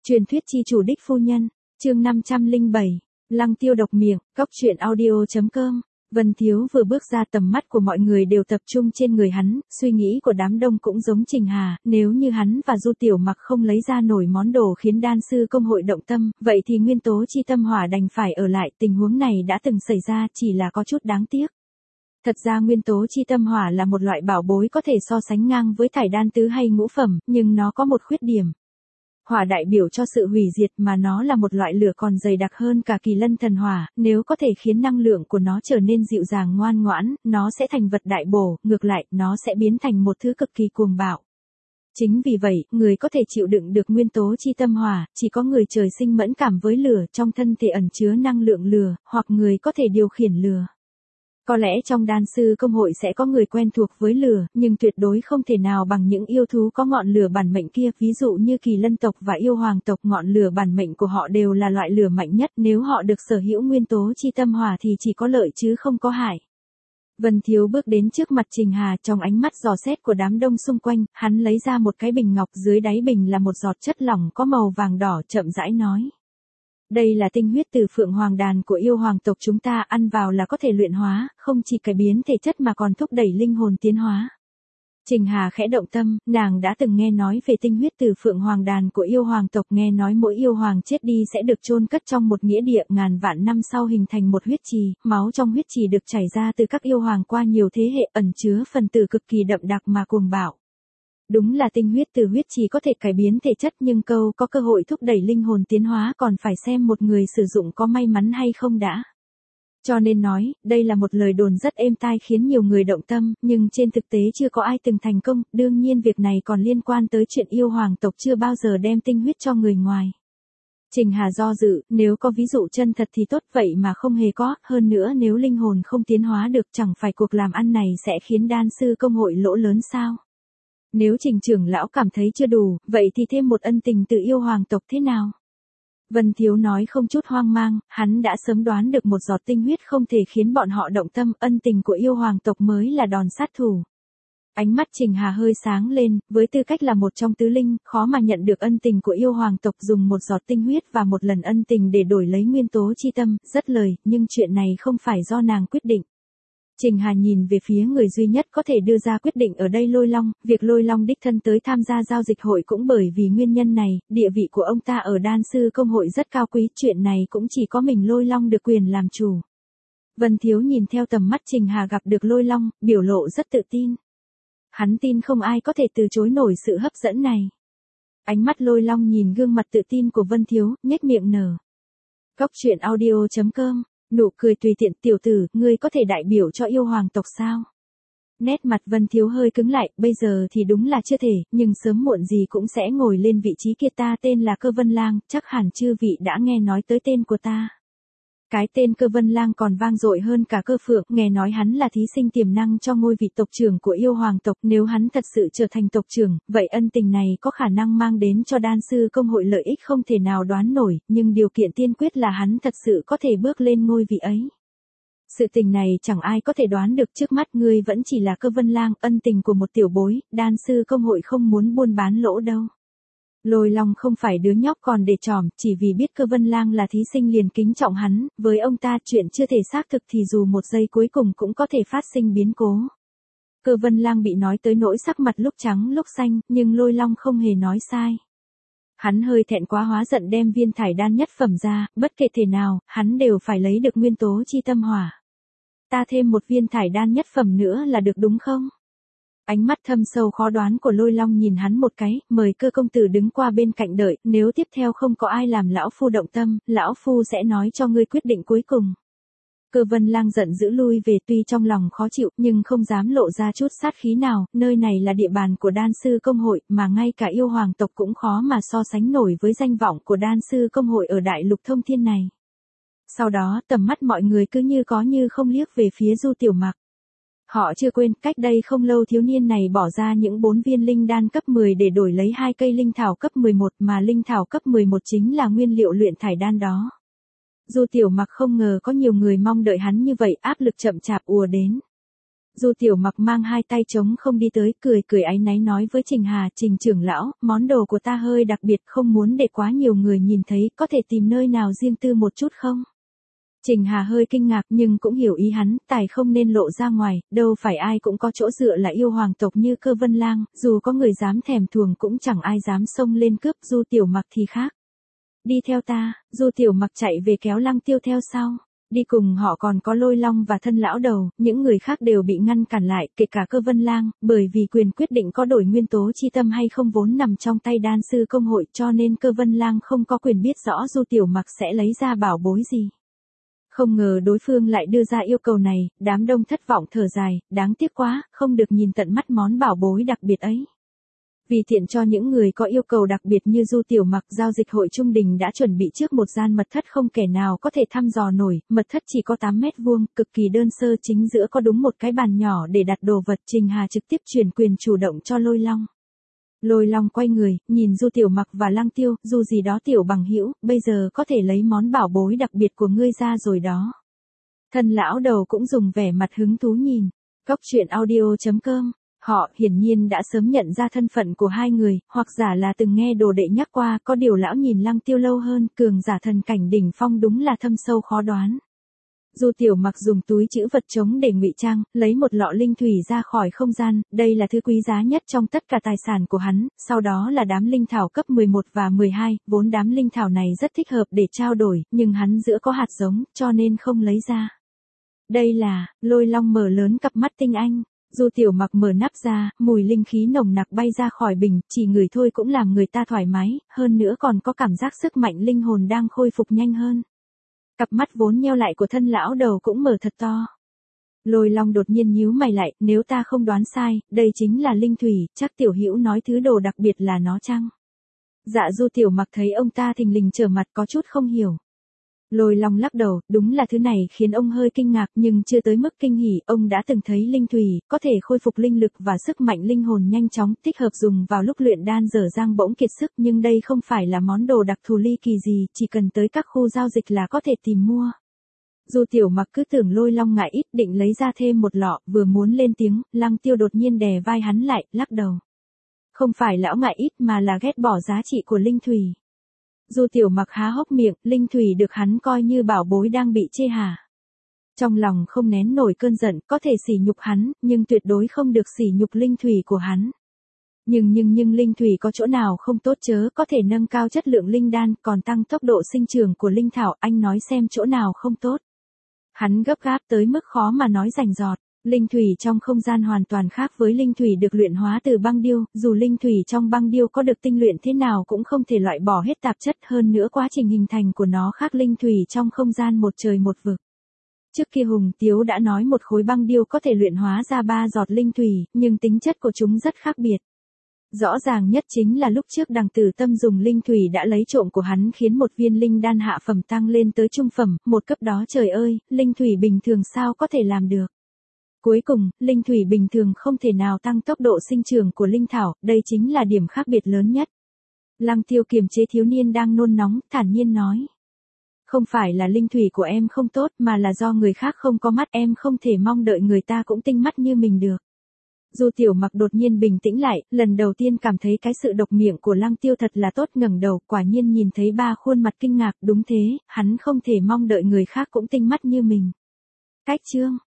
Truyền thuyết chi chủ đích phu nhân, chương 507, Lăng Tiêu độc miệng, cóc truyện audio.com. Vân Thiếu vừa bước ra, tầm mắt của mọi người đều tập trung trên người hắn, suy nghĩ của đám đông cũng giống Trình Hà, nếu như hắn và Du Tiểu Mặc không lấy ra nổi món đồ khiến đan sư công hội động tâm, vậy thì nguyên tố chi tâm hỏa đành phải ở lại. Tình huống này đã từng xảy ra, chỉ là có chút đáng tiếc. Thật ra nguyên tố chi tâm hỏa là một loại bảo bối có thể so sánh ngang với thải đan tứ hay ngũ phẩm, nhưng nó có một khuyết điểm. Hỏa đại biểu cho sự hủy diệt, mà nó là một loại lửa còn dày đặc hơn cả kỳ lân thần hỏa, nếu có thể khiến năng lượng của nó trở nên dịu dàng ngoan ngoãn, nó sẽ thành vật đại bổ, ngược lại, nó sẽ biến thành một thứ cực kỳ cuồng bạo. Chính vì vậy, người có thể chịu đựng được nguyên tố chi tâm hỏa, chỉ có người trời sinh mẫn cảm với lửa, trong thân thể ẩn chứa năng lượng lửa, hoặc người có thể điều khiển lửa. Có lẽ trong đan sư công hội sẽ có người quen thuộc với lửa, nhưng tuyệt đối không thể nào bằng những yêu thú có ngọn lửa bản mệnh kia, ví dụ như kỳ lân tộc và yêu hoàng tộc. Ngọn lửa bản mệnh của họ đều là loại lửa mạnh nhất, nếu họ được sở hữu nguyên tố chi tâm hỏa thì chỉ có lợi chứ không có hại. Vân Thiếu bước đến trước mặt Trình Hà, trong ánh mắt dò xét của đám đông xung quanh, hắn lấy ra một cái bình ngọc, dưới đáy bình là một giọt chất lỏng có màu vàng đỏ, chậm rãi nói. Đây là tinh huyết từ phượng hoàng đàn của yêu hoàng tộc chúng ta, ăn vào là có thể luyện hóa, không chỉ cải biến thể chất mà còn thúc đẩy linh hồn tiến hóa. Trình Hà khẽ động tâm, nàng đã từng nghe nói về tinh huyết từ phượng hoàng đàn của yêu hoàng tộc, nghe nói mỗi yêu hoàng chết đi sẽ được chôn cất trong một nghĩa địa, ngàn vạn năm sau hình thành một huyết trì, máu trong huyết trì được chảy ra từ các yêu hoàng qua nhiều thế hệ, ẩn chứa phần tử cực kỳ đậm đặc mà cuồng bạo. Đúng là tinh huyết từ huyết trì có thể cải biến thể chất, nhưng câu có cơ hội thúc đẩy linh hồn tiến hóa còn phải xem một người sử dụng có may mắn hay không đã. Cho nên nói, đây là một lời đồn rất êm tai khiến nhiều người động tâm, nhưng trên thực tế chưa có ai từng thành công, đương nhiên việc này còn liên quan tới chuyện yêu hoàng tộc chưa bao giờ đem tinh huyết cho người ngoài. Trình Hà do dự, nếu có ví dụ chân thật thì tốt, vậy mà không hề có, hơn nữa nếu linh hồn không tiến hóa được chẳng phải cuộc làm ăn này sẽ khiến đan sư công hội lỗ lớn sao? Nếu Trình trưởng lão cảm thấy chưa đủ, vậy thì thêm một ân tình từ yêu hoàng tộc thế nào? Vân Thiếu nói không chút hoang mang, hắn đã sớm đoán được một giọt tinh huyết không thể khiến bọn họ động tâm, ân tình của yêu hoàng tộc mới là đòn sát thủ. Ánh mắt Trình Hà hơi sáng lên, với tư cách là một trong tứ linh, khó mà nhận được ân tình của yêu hoàng tộc, dùng một giọt tinh huyết và một lần ân tình để đổi lấy nguyên tố chi tâm, rất lời, nhưng chuyện này không phải do nàng quyết định. Trình Hà nhìn về phía người duy nhất có thể đưa ra quyết định ở đây, Lôi Long. Việc Lôi Long đích thân tới tham gia giao dịch hội cũng bởi vì nguyên nhân này, địa vị của ông ta ở đan sư công hội rất cao quý, chuyện này cũng chỉ có mình Lôi Long được quyền làm chủ. Vân Thiếu nhìn theo tầm mắt Trình Hà gặp được Lôi Long, biểu lộ rất tự tin. Hắn tin không ai có thể từ chối nổi sự hấp dẫn này. Ánh mắt Lôi Long nhìn gương mặt tự tin của Vân Thiếu, nhếch miệng nở. Cóc truyện audio.com. Nụ cười tùy tiện, tiểu tử, ngươi có thể đại biểu cho yêu hoàng tộc sao? Nét mặt Vân Thiếu hơi cứng lại, bây giờ thì đúng là chưa thể, nhưng sớm muộn gì cũng sẽ ngồi lên vị trí kia. Ta tên là Cơ Vân Lang, chắc hẳn chư vị đã nghe nói tới tên của ta. Cái tên Cơ Vân Lang còn vang dội hơn cả Cơ Phượng, nghe nói hắn là thí sinh tiềm năng cho ngôi vị tộc trưởng của yêu hoàng tộc, nếu hắn thật sự trở thành tộc trưởng, vậy ân tình này có khả năng mang đến cho đan sư công hội lợi ích không thể nào đoán nổi, nhưng điều kiện tiên quyết là hắn thật sự có thể bước lên ngôi vị ấy. Sự tình này chẳng ai có thể đoán được, trước mắt ngươi vẫn chỉ là Cơ Vân Lang, ân tình của một tiểu bối, đan sư công hội không muốn buôn bán lỗ đâu. Lôi Long không phải đứa nhóc còn để tròm, chỉ vì biết Cơ Vân Lang là thí sinh liền kính trọng hắn, với ông ta chuyện chưa thể xác thực thì dù một giây cuối cùng cũng có thể phát sinh biến cố. Cơ Vân Lang bị nói tới nỗi sắc mặt lúc trắng lúc xanh, nhưng Lôi Long không hề nói sai. Hắn hơi thẹn quá hóa giận đem viên thải đan nhất phẩm ra, bất kể thế nào, hắn đều phải lấy được nguyên tố chi tâm hỏa. Ta thêm một viên thải đan nhất phẩm nữa là được đúng không? Ánh mắt thâm sâu khó đoán của Lôi Long nhìn hắn một cái, mời Cơ công tử đứng qua bên cạnh đợi, nếu tiếp theo không có ai làm lão phu động tâm, lão phu sẽ nói cho ngươi quyết định cuối cùng. Cơ Vân Lang giận dữ lui về, tuy trong lòng khó chịu, nhưng không dám lộ ra chút sát khí nào, nơi này là địa bàn của đan sư công hội, mà ngay cả yêu hoàng tộc cũng khó mà so sánh nổi với danh vọng của đan sư công hội ở đại lục thông thiên này. Sau đó, tầm mắt mọi người cứ như có như không liếc về phía Du Tiểu Mặc. Họ chưa quên, cách đây không lâu thiếu niên này bỏ ra những 4 viên linh đan cấp 10 để đổi lấy 2 cây linh thảo cấp 11, mà linh thảo cấp 11 chính là nguyên liệu luyện thải đan đó. Du Tiểu Mặc không ngờ có nhiều người mong đợi hắn như vậy, áp lực chậm chạp ùa đến. Du Tiểu Mặc mang hai tay trống không đi tới, cười cười áy náy nói với Trình Hà, Trình trưởng lão, món đồ của ta hơi đặc biệt, không muốn để quá nhiều người nhìn thấy, có thể tìm nơi nào riêng tư một chút không? Trình Hà hơi kinh ngạc nhưng cũng hiểu ý hắn, tài không nên lộ ra ngoài, đâu phải ai cũng có chỗ dựa là yêu hoàng tộc như Cơ Vân Lang, dù có người dám thèm thuồng cũng chẳng ai dám xông lên cướp. Du Tiểu Mặc thì khác. Đi theo ta. Du Tiểu Mặc chạy về kéo Lăng Tiêu theo sau. Đi cùng họ còn có Lôi Long và Thân Lão Đầu, những người khác đều bị ngăn cản lại, kể cả Cơ Vân Lang, bởi vì quyền quyết định có đổi nguyên tố chi tâm hay không vốn nằm trong tay đan sư công hội, cho nên Cơ Vân Lang không có quyền biết rõ Du Tiểu Mặc sẽ lấy ra bảo bối gì. Không ngờ đối phương lại đưa ra yêu cầu này, đám đông thất vọng thở dài, đáng tiếc quá, không được nhìn tận mắt món bảo bối đặc biệt ấy. Vì tiện cho những người có yêu cầu đặc biệt như Du Tiểu Mặc, giao dịch hội Trung Đình đã chuẩn bị trước một gian mật thất không kẻ nào có thể thăm dò nổi, mật thất chỉ có 8 mét vuông, cực kỳ đơn sơ, chính giữa có đúng một cái bàn nhỏ để đặt đồ vật. Trình Hà trực tiếp chuyển quyền chủ động cho Lôi Long. Lôi Long quay người, nhìn Du Tiểu Mặc và Lăng Tiêu, dù gì đó Tiểu bằng hữu, bây giờ có thể lấy món bảo bối đặc biệt của ngươi ra rồi đó. Thân Lão Đầu cũng dùng vẻ mặt hứng thú nhìn. Cốc truyện audio.com. Họ hiển nhiên đã sớm nhận ra thân phận của hai người, hoặc giả là từng nghe đồ đệ nhắc qua, có điều lão nhìn Lăng Tiêu lâu hơn, cường giả thần cảnh đỉnh phong đúng là thâm sâu khó đoán. Du Tiểu Mặc dùng túi trữ vật chống để ngụy trang, lấy một lọ linh thủy ra khỏi không gian, đây là thứ quý giá nhất trong tất cả tài sản của hắn, sau đó là đám linh thảo cấp 11 và 12, vốn đám linh thảo này rất thích hợp để trao đổi, nhưng hắn giữa có hạt giống, cho nên không lấy ra. Đây là, Lôi Long mở lớn cặp mắt tinh anh. Du Tiểu Mặc mở nắp ra, mùi linh khí nồng nặc bay ra khỏi bình, chỉ ngửi thôi cũng làm người ta thoải mái, hơn nữa còn có cảm giác sức mạnh linh hồn đang khôi phục nhanh hơn. Cặp mắt vốn nheo lại của Thân Lão Đầu cũng mở thật to. Lôi Long đột nhiên nhíu mày lại, nếu ta không đoán sai, đây chính là linh thủy, chắc tiểu hữu nói thứ đồ đặc biệt là nó chăng? Dạ. Du Tiểu Mặc thấy ông ta thình lình trở mặt có chút không hiểu. Lôi Long lắc đầu, đúng là thứ này khiến ông hơi kinh ngạc nhưng chưa tới mức kinh hỉ, ông đã từng thấy linh thủy, có thể khôi phục linh lực và sức mạnh linh hồn nhanh chóng, thích hợp dùng vào lúc luyện đan dở dang bỗng kiệt sức, nhưng đây không phải là món đồ đặc thù ly kỳ gì, chỉ cần tới các khu giao dịch là có thể tìm mua. Du Tiểu Mặc cứ tưởng Lôi Long ngại ít, định lấy ra thêm một lọ, vừa muốn lên tiếng, Lăng Tiêu đột nhiên đè vai hắn lại, lắc đầu. Không phải lão ngại ít mà là ghét bỏ giá trị của linh thủy. Du Tiểu Mặc há hốc miệng, linh thủy được hắn coi như bảo bối đang bị chê hả. Trong lòng không nén nổi cơn giận, có thể sỉ nhục hắn, nhưng tuyệt đối không được sỉ nhục linh thủy của hắn. Nhưng linh thủy có chỗ nào không tốt chớ, có thể nâng cao chất lượng linh đan, còn tăng tốc độ sinh trưởng của linh thảo, anh nói xem chỗ nào không tốt. Hắn gấp gáp tới mức khó mà nói rành rọt. Linh thủy trong không gian hoàn toàn khác với linh thủy được luyện hóa từ băng điêu, dù linh thủy trong băng điêu có được tinh luyện thế nào cũng không thể loại bỏ hết tạp chất, hơn nữa quá trình hình thành của nó khác linh thủy trong không gian một trời một vực. Trước kia Hùng Tiếu đã nói một khối băng điêu có thể luyện hóa ra 3 giọt linh thủy, nhưng tính chất của chúng rất khác biệt. Rõ ràng nhất chính là lúc trước Đằng Tử Tâm dùng linh thủy đã lấy trộm của hắn khiến một viên linh đan hạ phẩm tăng lên tới trung phẩm, một cấp đó trời ơi, linh thủy bình thường sao có thể làm được. Cuối cùng, linh thủy bình thường không thể nào tăng tốc độ sinh trưởng của linh thảo, đây chính là điểm khác biệt lớn nhất. Lăng Tiêu kiềm chế thiếu niên đang nôn nóng, thản nhiên nói. Không phải là linh thủy của em không tốt mà là do người khác không có mắt, em không thể mong đợi người ta cũng tinh mắt như mình được. Du Tiểu Mặc đột nhiên bình tĩnh lại, lần đầu tiên cảm thấy cái sự độc miệng của Lăng Tiêu thật là tốt, ngẩng đầu, quả nhiên nhìn thấy ba khuôn mặt kinh ngạc, đúng thế, hắn không thể mong đợi người khác cũng tinh mắt như mình. Cách chương